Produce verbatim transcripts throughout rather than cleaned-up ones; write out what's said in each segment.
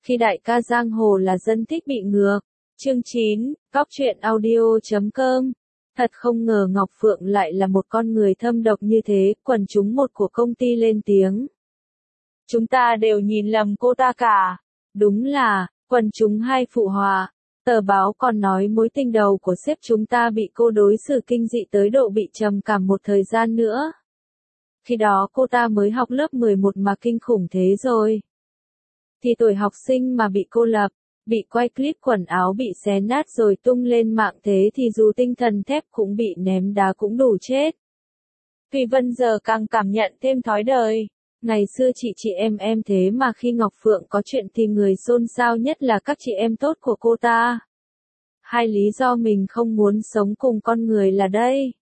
Khi đại ca giang hồ là dân thích bị ngược. Chương chín, Góc truyện audio chấm com. Thật không ngờ Ngọc Phượng lại là một con người thâm độc như thế, quần chúng một của công ty lên tiếng. Chúng ta đều nhìn lầm cô ta cả. Đúng là, quần chúng hai phụ họa. Tờ báo còn nói mối tình đầu của sếp chúng ta bị cô đối xử kinh dị tới độ bị trầm cảm một thời gian nữa. Khi đó cô ta mới học lớp mười một mà kinh khủng thế rồi. Thì tuổi học sinh mà bị cô lập, bị quay clip quần áo bị xé nát rồi tung lên mạng thế thì dù tinh thần thép cũng bị ném đá cũng đủ chết. Thùy Vân giờ càng cảm nhận thêm thói đời. Ngày xưa chị chị em em thế mà khi Ngọc Phượng có chuyện thì người xôn xao nhất là các chị em tốt của cô ta. Hai lý do mình không muốn sống cùng con người là đây.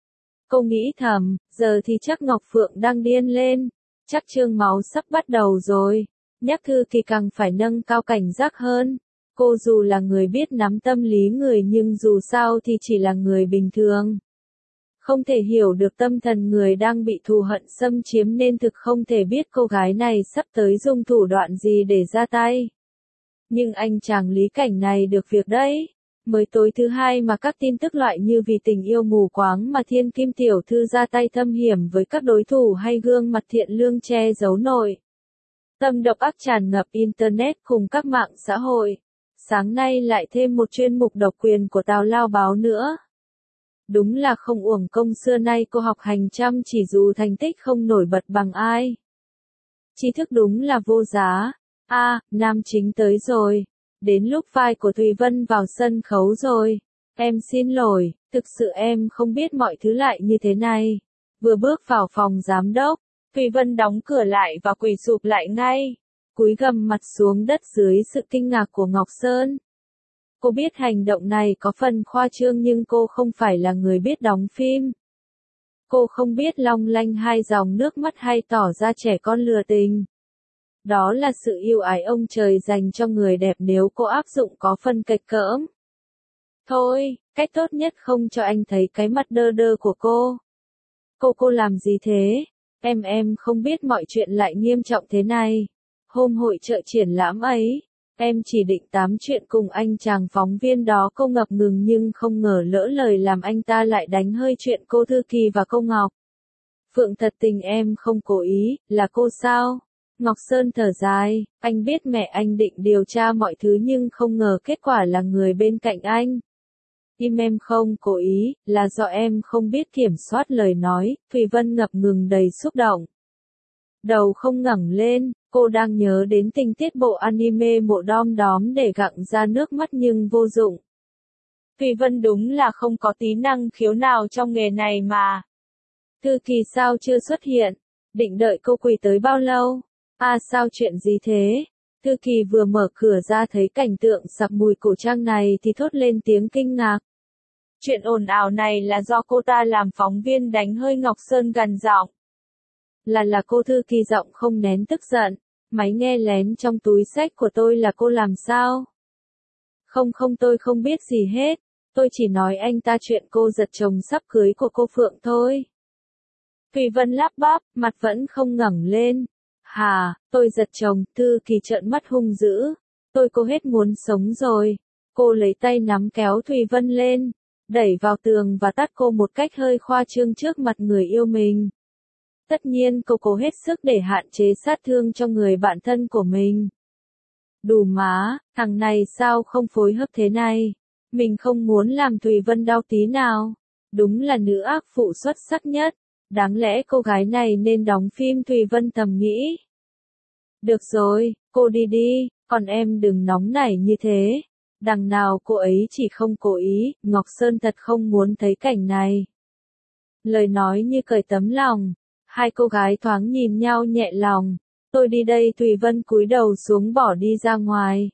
Cô nghĩ thầm, giờ thì chắc Ngọc Phượng đang điên lên, chắc chương máu sắp bắt đầu rồi. Nhắc Thư Kỳ càng phải nâng cao cảnh giác hơn. Cô dù là người biết nắm tâm lý người nhưng dù sao thì chỉ là người bình thường. Không thể hiểu được tâm thần người đang bị thù hận xâm chiếm nên thực không thể biết cô gái này sắp tới dùng thủ đoạn gì để ra tay. Nhưng anh chàng Lý Cảnh này được việc đấy. Mới tối thứ hai mà các tin tức loại như vì tình yêu mù quáng mà thiên kim tiểu thư ra tay thâm hiểm với các đối thủ hay gương mặt thiện lương che giấu nội tâm độc ác tràn ngập Internet cùng các mạng xã hội. Sáng nay lại thêm một chuyên mục độc quyền của Tào Lao báo nữa. Đúng là không uổng công xưa nay cô học hành chăm chỉ dù thành tích không nổi bật bằng ai. Tri thức đúng là vô giá. A, à, nam chính tới rồi. Đến lúc vai của Thùy Vân vào sân khấu rồi. Em xin lỗi, thực sự em không biết mọi thứ lại như thế này. Vừa bước vào phòng giám đốc, Thùy Vân đóng cửa lại và quỳ sụp lại ngay. Cúi gằm mặt xuống đất dưới sự kinh ngạc của Ngọc Sơn. Cô biết hành động này có phần khoa trương nhưng cô không phải là người biết đóng phim. Cô không biết long lanh hai dòng nước mắt hay tỏ ra trẻ con lừa tình. Đó là sự yêu ái ông trời dành cho người đẹp nếu cô áp dụng có phần kệch cỡm. Thôi, cách tốt nhất không cho anh thấy cái mặt đơ đơ của cô. Cô cô làm gì thế? Em em không biết mọi chuyện lại nghiêm trọng thế này. Hôm hội chợ triển lãm ấy, em chỉ định tám chuyện cùng anh chàng phóng viên đó. Cô ngập ngừng nhưng không ngờ lỡ lời làm anh ta lại đánh hơi chuyện cô Thư Kỳ và cô Ngọc Phượng. Thật tình em không cố ý, là cô sao? Ngọc Sơn thở dài, anh biết mẹ anh định điều tra mọi thứ nhưng không ngờ kết quả là người bên cạnh anh. Im em không cố ý, là do em không biết kiểm soát lời nói. Thùy Vân ngập ngừng đầy xúc động. Đầu không ngẩng lên, cô đang nhớ đến tình tiết bộ anime Mộ Đom Đóm để gặng ra nước mắt nhưng vô dụng. Thùy Vân đúng là không có tí năng khiếu nào trong nghề này mà. Thư Kỳ sao chưa xuất hiện? Định đợi cô quỳ tới bao lâu? À sao chuyện gì thế? Thư Kỳ vừa mở cửa ra thấy cảnh tượng sặc mùi cổ trang này thì thốt lên tiếng kinh ngạc. Chuyện ồn ào này là do cô ta làm phóng viên đánh hơi Ngọc Sơn gằn giọng. Là là cô Thư Kỳ giọng không nén tức giận. Máy nghe lén trong túi xách của tôi là cô làm sao? Không không tôi không biết gì hết. Tôi chỉ nói anh ta chuyện cô giật chồng sắp cưới của cô Phượng thôi. Thùy Vân lắp bắp, mặt vẫn không ngẩng lên. Hà, tôi giật chồng. Thư Kỳ trợn mắt hung dữ. Tôi cô hết muốn sống rồi. Cô lấy tay nắm kéo Thùy Vân lên, đẩy vào tường và tát cô một cách hơi khoa trương trước mặt người yêu mình. Tất nhiên cô cố hết sức để hạn chế sát thương cho người bạn thân của mình. Đủ má, thằng này sao không phối hợp thế này? Mình không muốn làm Thùy Vân đau tí nào. Đúng là nữ ác phụ xuất sắc nhất. Đáng lẽ cô gái này nên đóng phim. Thùy Vân thầm nghĩ. Được rồi, cô đi đi, còn em đừng nóng nảy như thế. Đằng nào cô ấy chỉ không cố ý. Ngọc Sơn thật không muốn thấy cảnh này. Lời nói như cởi tấm lòng. Hai cô gái thoáng nhìn nhau nhẹ lòng. Tôi đi đây. Thùy Vân cúi đầu xuống bỏ đi ra ngoài.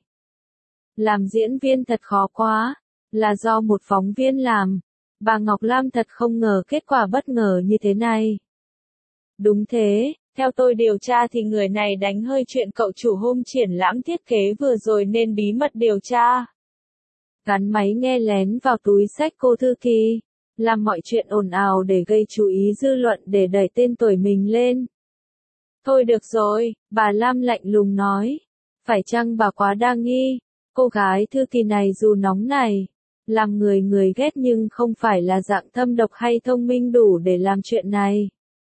Làm diễn viên thật khó quá. Là do một phóng viên làm. Bà Ngọc Lam thật không ngờ kết quả bất ngờ như thế này. Đúng thế, theo tôi điều tra thì người này đánh hơi chuyện cậu chủ hôm triển lãm thiết kế vừa rồi nên bí mật điều tra. Gắn máy nghe lén vào túi xách cô Thư Kỳ. Làm mọi chuyện ồn ào để gây chú ý dư luận để đẩy tên tuổi mình lên. Thôi được rồi, bà Lam lạnh lùng nói. Phải chăng bà quá đa nghi? Cô gái thư kỳ này dù nóng này, làm người người ghét nhưng không phải là dạng thâm độc hay thông minh đủ để làm chuyện này.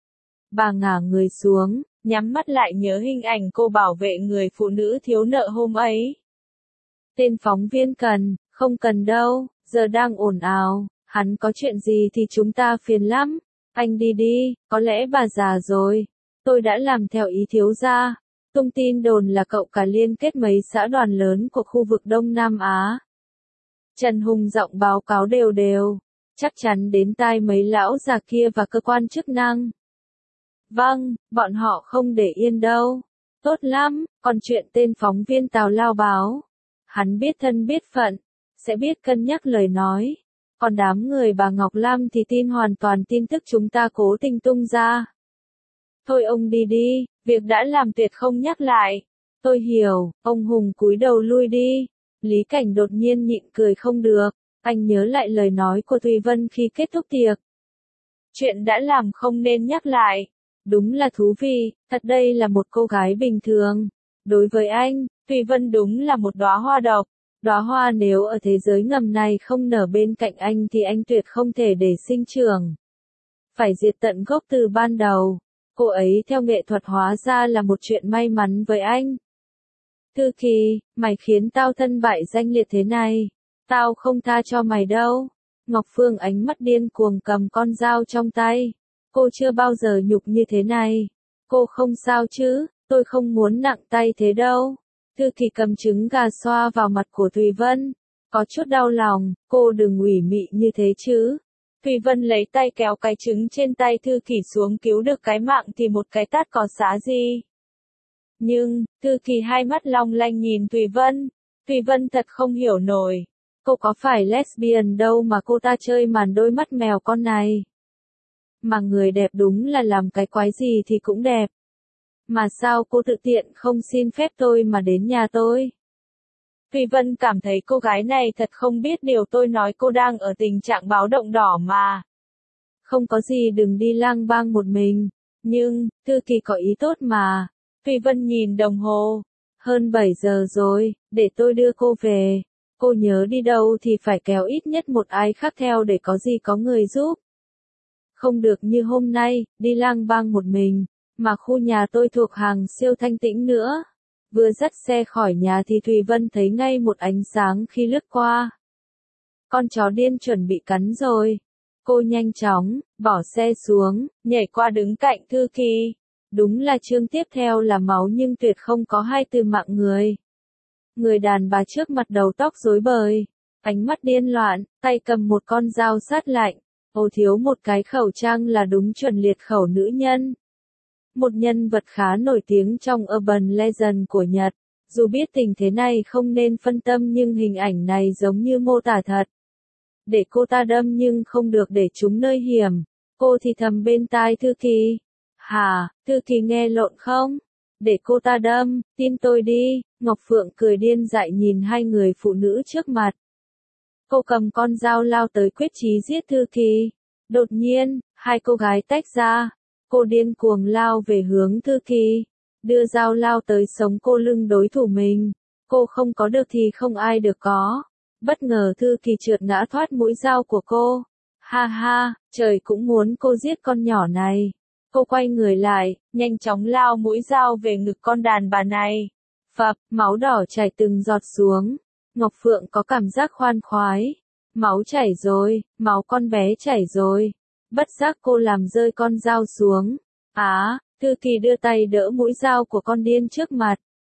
Bà ngả người xuống, nhắm mắt lại nhớ hình ảnh cô bảo vệ người phụ nữ thiếu nợ hôm ấy. Tên phóng viên cần, không cần đâu, giờ đang ồn ào, hắn có chuyện gì thì chúng ta phiền lắm. Anh đi đi, có lẽ bà già rồi. Tôi đã làm theo ý thiếu gia. Tung tin đồn là cậu cả liên kết mấy xã đoàn lớn của khu vực Đông Nam Á. Trần Hùng giọng báo cáo đều đều, chắc chắn đến tai mấy lão già kia và cơ quan chức năng. Vâng, bọn họ không để yên đâu. Tốt lắm, còn chuyện tên phóng viên Tào Lao báo. Hắn biết thân biết phận, sẽ biết cân nhắc lời nói. Còn đám người bà Ngọc Lam thì tin hoàn toàn tin tức chúng ta cố tình tung ra. Thôi ông đi đi, việc đã làm tuyệt không nhắc lại. Tôi hiểu, ông Hùng cúi đầu lui đi. Lý Cảnh đột nhiên nhịn cười không được, anh nhớ lại lời nói của Thùy Vân khi kết thúc tiệc. Chuyện đã làm không nên nhắc lại. Đúng là thú vị, thật đây là một cô gái bình thường. Đối với anh, Thùy Vân đúng là một đóa hoa độc. Đóa hoa nếu ở thế giới ngầm này không nở bên cạnh anh thì anh tuyệt không thể để sinh trưởng. Phải diệt tận gốc từ ban đầu. Cô ấy theo nghệ thuật hóa ra là một chuyện may mắn với anh. Thư Kỳ, mày khiến tao thân bại danh liệt thế này. Tao không tha cho mày đâu. Ngọc Phương ánh mắt điên cuồng cầm con dao trong tay. Cô chưa bao giờ nhục như thế này. Cô không sao chứ, tôi không muốn nặng tay thế đâu. Thư Kỳ cầm trứng gà xoa vào mặt của Thùy Vân. Có chút đau lòng, cô đừng ủy mị như thế chứ. Thùy Vân lấy tay kéo cái trứng trên tay Thư Kỳ xuống, cứu được cái mạng thì một cái tát có xá gì. Nhưng, Thư Kỳ hai mắt long lanh nhìn Thùy Vân. Thùy Vân thật không hiểu nổi. Cô có phải lesbian đâu mà cô ta chơi màn đôi mắt mèo con này. Mà người đẹp đúng là làm cái quái gì thì cũng đẹp. Mà sao cô tự tiện không xin phép tôi mà đến nhà tôi? Thùy Vân cảm thấy cô gái này thật không biết điều, tôi nói cô đang ở tình trạng báo động đỏ mà. Không có gì, đừng đi lang bang một mình. Nhưng, Thư Kỳ có ý tốt mà. Thùy Vân nhìn đồng hồ. Hơn bảy giờ rồi, để tôi đưa cô về. Cô nhớ đi đâu thì phải kéo ít nhất một ai khác theo để có gì có người giúp. Không được như hôm nay, đi lang bang một mình. Mà khu nhà tôi thuộc hàng siêu thanh tĩnh nữa. Vừa dắt xe khỏi nhà thì Thùy Vân thấy ngay một ánh sáng khi lướt qua. Con chó điên chuẩn bị cắn rồi. Cô nhanh chóng, bỏ xe xuống, nhảy qua đứng cạnh Thư Kỳ. Đúng là chương tiếp theo là máu nhưng tuyệt không có hai từ mạng người. Người đàn bà trước mặt đầu tóc rối bời, ánh mắt điên loạn, tay cầm một con dao sát lạnh. Ô thiếu một cái khẩu trang là đúng chuẩn liệt khẩu nữ nhân. Một nhân vật khá nổi tiếng trong Urban Legend của Nhật. Dù biết tình thế này không nên phân tâm nhưng hình ảnh này giống như mô tả thật. Để cô ta đâm nhưng không được để trúng nơi hiểm. Cô thì thầm bên tai Thư Kỳ. Hả, Thư Kỳ nghe lộn không? Để cô ta đâm, tin tôi đi. Ngọc Phượng cười điên dại nhìn hai người phụ nữ trước mặt. Cô cầm con dao lao tới quyết chí giết Thư Kỳ. Đột nhiên, hai cô gái tách ra. Cô điên cuồng lao về hướng Thư Kỳ. Đưa dao lao tới sống cô lưng đối thủ mình. Cô không có được thì không ai được có. Bất ngờ Thư Kỳ trượt ngã thoát mũi dao của cô. Ha ha, trời cũng muốn cô giết con nhỏ này. Cô quay người lại, nhanh chóng lao mũi dao về ngực con đàn bà này. Phập, máu đỏ chảy từng giọt xuống. Ngọc Phượng có cảm giác khoan khoái. Máu chảy rồi, máu con bé chảy rồi. Bất giác cô làm rơi con dao xuống. Á, Thư Kỳ đưa tay đỡ mũi dao của con điên trước mặt.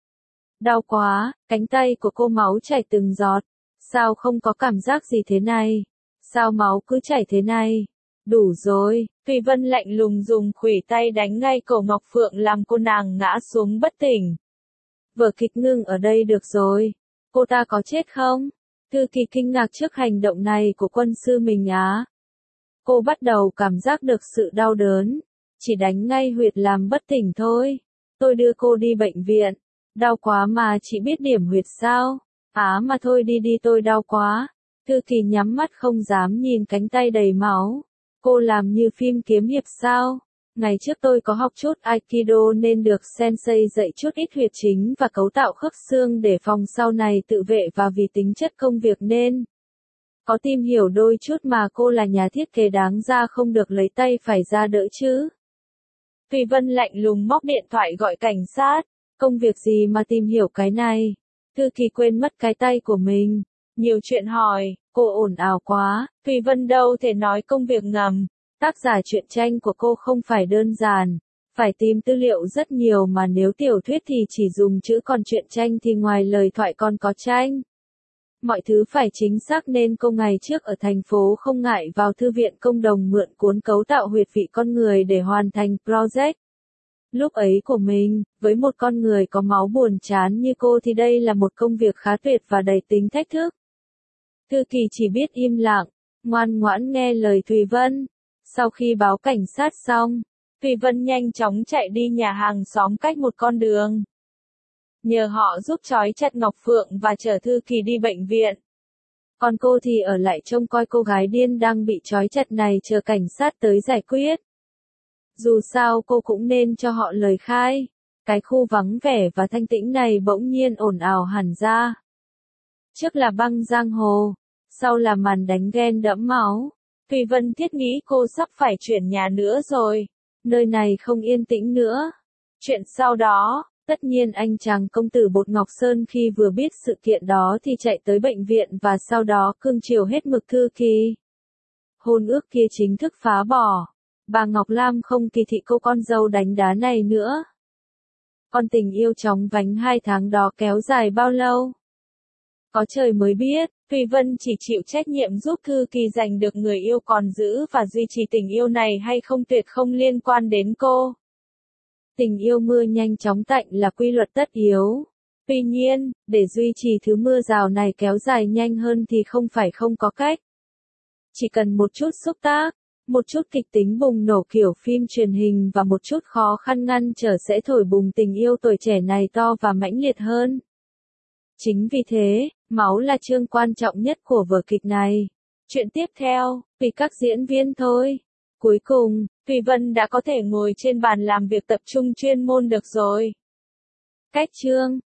Đau quá, cánh tay của cô máu chảy từng giọt. Sao không có cảm giác gì thế này? Sao máu cứ chảy thế này? Đủ rồi, Thùy Vân lạnh lùng dùng khuỷu tay đánh ngay cổ Ngọc Phượng làm cô nàng ngã xuống bất tỉnh. Vở kịch ngưng ở đây được rồi. Cô ta có chết không? Thư Kỳ kinh ngạc trước hành động này của quân sư mình á. Cô bắt đầu cảm giác được sự đau đớn. Chỉ đánh ngay huyệt làm bất tỉnh thôi. Tôi đưa cô đi bệnh viện. Đau quá mà chỉ biết điểm huyệt sao? Á mà thôi đi đi, tôi đau quá. Thư Kỳ nhắm mắt không dám nhìn cánh tay đầy máu. Cô làm như phim kiếm hiệp sao? Ngày trước tôi có học chút Aikido nên được sensei dạy chút ít huyệt chính và cấu tạo khớp xương để phòng sau này tự vệ, và vì tính chất công việc nên có tìm hiểu đôi chút, mà cô là nhà thiết kế đáng ra không được lấy tay phải ra đỡ chứ. Thùy Vân lạnh lùng móc điện thoại gọi cảnh sát. Công việc gì mà tìm hiểu cái này? Thư Kỳ quên mất cái tay của mình. Nhiều chuyện hỏi, cô ồn ào quá. Thùy Vân đâu thể nói công việc ngầm. Tác giả truyện tranh của cô không phải đơn giản. Phải tìm tư liệu rất nhiều, mà nếu tiểu thuyết thì chỉ dùng chữ, còn truyện tranh thì ngoài lời thoại còn có tranh. Mọi thứ phải chính xác nên cô ngày trước ở thành phố không ngại vào thư viện công đồng mượn cuốn cấu tạo huyệt vị con người để hoàn thành project. Lúc ấy của mình, với một con người có máu buồn chán như cô thì đây là một công việc khá tuyệt và đầy tính thách thức. Thư Kỳ chỉ biết im lặng, ngoan ngoãn nghe lời Thùy Vân. Sau khi báo cảnh sát xong, Thùy Vân nhanh chóng chạy đi nhà hàng xóm cách một con đường. Nhờ họ giúp trói chặt Ngọc Phượng và chở Thư Kỳ đi bệnh viện. Còn cô thì ở lại trông coi cô gái điên đang bị trói chặt này, chờ cảnh sát tới giải quyết. Dù sao cô cũng nên cho họ lời khai. Cái khu vắng vẻ và thanh tĩnh này bỗng nhiên ồn ào hẳn ra. Trước là băng giang hồ, sau là màn đánh ghen đẫm máu. Thùy Vân thiết nghĩ cô sắp phải chuyển nhà nữa rồi. Nơi này không yên tĩnh nữa. Chuyện sau đó, tất nhiên anh chàng công tử Bột Ngọc Sơn khi vừa biết sự kiện đó thì chạy tới bệnh viện, và sau đó cưng chiều hết mực Thư Kỳ. Hôn ước kia chính thức phá bỏ. Bà Ngọc Lam không kỳ thị cô con dâu đánh đá này nữa. Con tình yêu chóng vánh hai tháng đó kéo dài bao lâu? Có trời mới biết. Thùy Vân chỉ chịu trách nhiệm giúp Thư Kỳ giành được người yêu, còn giữ và duy trì tình yêu này hay không tuyệt không liên quan đến cô. Tình yêu mưa nhanh chóng tạnh là quy luật tất yếu. Tuy nhiên, để duy trì thứ mưa rào này kéo dài nhanh hơn thì không phải không có cách. Chỉ cần một chút xúc tác, một chút kịch tính bùng nổ kiểu phim truyền hình và một chút khó khăn ngăn trở sẽ thổi bùng tình yêu tuổi trẻ này to và mãnh liệt hơn. Chính vì thế, máu là chương quan trọng nhất của vở kịch này. Chuyện tiếp theo, tùy các diễn viên thôi. Cuối cùng, Thùy Vân đã có thể ngồi trên bàn làm việc tập trung chuyên môn được rồi. Cách chương